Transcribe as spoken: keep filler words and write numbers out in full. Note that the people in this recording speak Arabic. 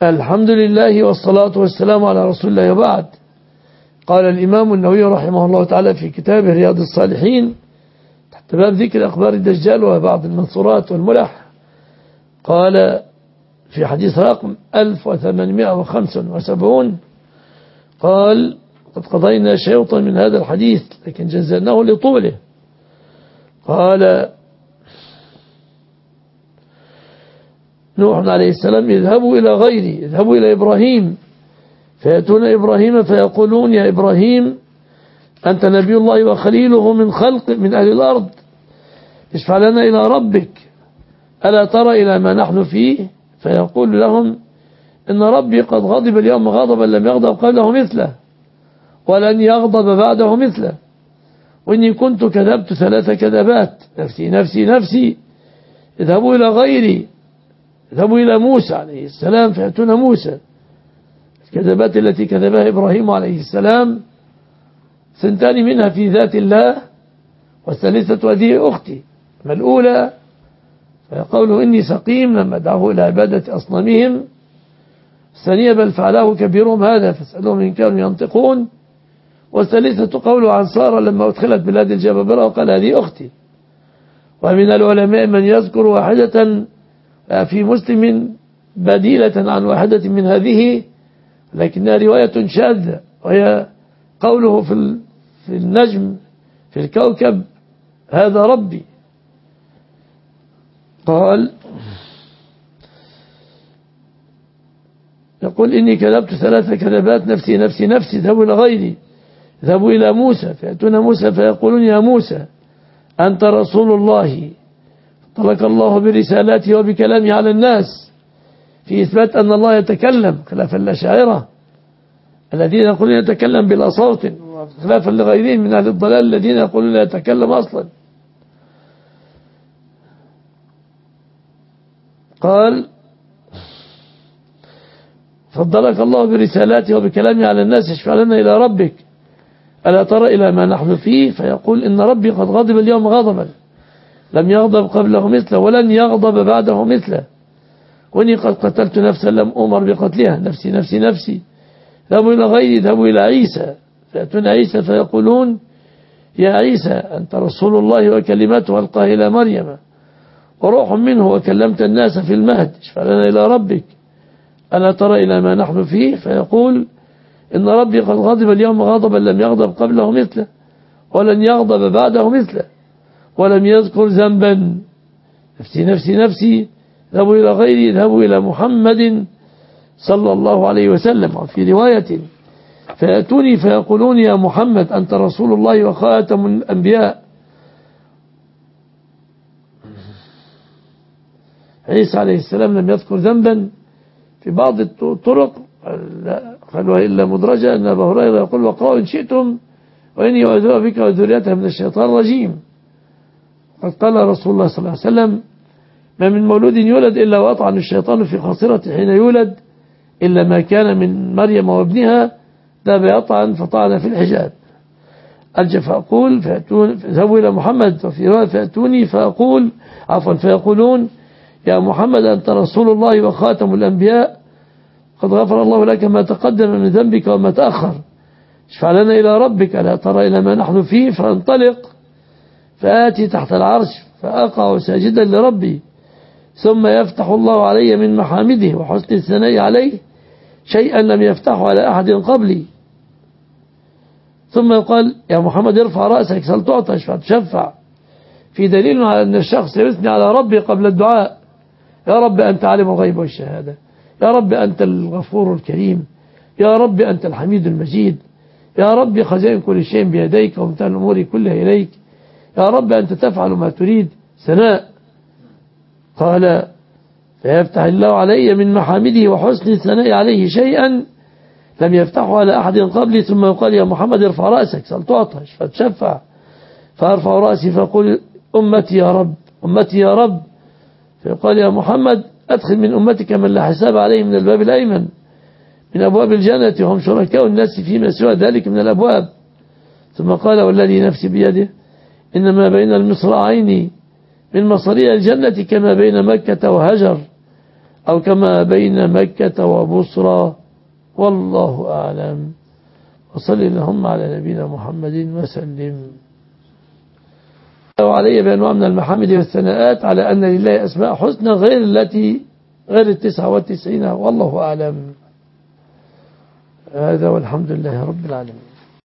الحمد لله والصلاة والسلام على رسول الله وبعد. قال الإمام النووي رحمه الله تعالى في كتابه رياض الصالحين تحت باب ذكر أخبار الدجال وبعض المنصورات والملح، قال في حديث رقم ألف وثمانمائة وخمسة وسبعين قال: قد قضينا شيطا من هذا الحديث لكن جزلناه لطوله. قال نوح عليه السلام: اذهبوا إلى غيري، اذهبوا إلى إبراهيم، فيأتون إبراهيم فيقولون: يا إبراهيم أنت نبي الله وخليله من خلق من أهل الأرض، اشفع لنا إلى ربك، ألا ترى إلى ما نحن فيه؟ فيقول لهم: إن ربي قد غضب اليوم غضبا لم يغضب قبله مثله ولن يغضب بعده مثله، وإني كنت كذبت ثلاث كذبات، نفسي نفسي نفسي، اذهبوا إلى غيري، اذهبوا إلى موسى عليه السلام فيأتون موسى. الكذبات التي كذبها إبراهيم عليه السلام سنتان منها في ذات الله، والثالثة هذه أختي. أما الأولى فيقول: إني سقيم لما دعوه إلى عبادة أصنامهم. الثانية: بل فعله كبيرهم هذا فاسألهم إن كانوا ينطقون. والثالثة قوله عن سارة لما أدخلت بلاد الجبابرة وقال: هذه أختي. ومن العلماء من يذكر واحدة في مسلم بديلة عن واحدة من هذه، لكنها رواية شاذة، وهي قوله في في النجم في الكوكب: هذا ربي. قال يقول: إني كذبت ثلاث كذبات، نفسي نفسي نفسي، اذهبوا إلى غيري، اذهبوا إلى موسى، فيأتون موسى فيقولون: يا موسى أنت رسول الله، طلق الله برسالاته وبكلامه على الناس، في إثبات أن الله يتكلم خلافا الأشاعرة الذين يقولون يتكلم بلا صوت، خلافا لغيرهم من أهل الضلال الذين يقولون لا يتكلم أصلا. قال: فضلك الله برسالاته وبكلامه على الناس، اشفع لنا إلى ربك، ألا ترى إلى ما نحن فيه؟ فيقول: إن ربي قد غضب اليوم غضبا لم يغضب قبله مثله ولن يغضب بعده مثله، وإني قد قتلت نفسا لم أمر بقتلها، نفسي نفسي نفسي، ذهبوا إلى غيري، ذهبوا إلى عيسى، فيأتون عيسى فيقولون: يا عيسى أنت رسول الله وكلمته ألقاها إلى مريم وروح منه وكلمت الناس في المهد، اشفع لنا إلى ربك، ألا ترى إلى ما نحن فيه؟ فيقول: إن ربي قد غضب اليوم غضبا لم يغضب قبله مثله ولن يغضب بعده مثله، ولم يذكر ذنبا، نفسي نفسي نفسي، ذهبوا إلى غيري، ذهبوا إلى محمد صلى الله عليه وسلم. وفي رواية: فيأتوني فيقولون: يا محمد أنت رسول الله وخاتم الأنبياء. عيسى عليه السلام لم يذكر ذنبا. في بعض الطرق قالوا إلا مدرجة أن أبا هريرة يقول: وقرأوا إن شئتم وإني أعوذ بك وذريتها من الشيطان الرجيم. قد قال رسول الله صلى الله عليه وسلم: ما من مولود يولد إلا وأطعن الشيطان في خاصرته حين يولد، إلا ما كان من مريم وابنها ذهب يطعن فطعن في الحجاب. أرجع فأقول: فذهبوا إلى محمد. وفي رواية: فأتوني فأقول عفوا فيقولون: يا محمد أنت رسول الله وخاتم الأنبياء، قد غفر الله لك ما تقدم من ذنبك وما تأخر، اشفع لنا إلى ربك، ألا ترى إلى ما نحن فيه؟ فانطلق فآتي تحت العرش فأقع ساجدا لربي، ثم يفتح الله علي من محامده وحسن الثناء عليه شيئا لم يفتحه على أحد قبلي، ثم يقال: يا محمد ارفع رأسك سل تعطى اشفع تشفع، في دليل على أن الشخص يثني على ربي قبل الدعاء: يا رب أنت عالم الغيب والشهادة، يا رب أنت الغفور الكريم، يا رب أنت الحميد المجيد، يا رب خزائن كل شيء بيديك وامتحان الأمور كلها إليك، يا رب أنت تفعل ما تريد. ثناء. قال: فيفتح الله علي من محامده وحسن الثناء عليه شيئا لم يفتحه على أحد قبلي، ثم يقال: يا محمد ارفع رأسك سل تعطى فتشفع، فأرفع رأسي فأقول: أمتي يا رب، أمتي يا رب، فيقال: يا محمد أدخل من أمتك من لا حساب عليه من الباب الأيمن من أبواب الجنة، وهم شركاء الناس فيما سوى ذلك من الأبواب. ثم قال: والذي نفسي بيده إنما بين المصراعين من مصاريع الجنة كما بين مكة وهجر، أو كما بين مكة وبصرى، والله أعلم. وصل اللهم على نبينا محمد وسلم. وعلي بأنواع من المحامد والثناءات على أن لله أسماء حسنى غير التي غير التسعة والتسعين، والله أعلم. هذا والحمد لله رب العالمين.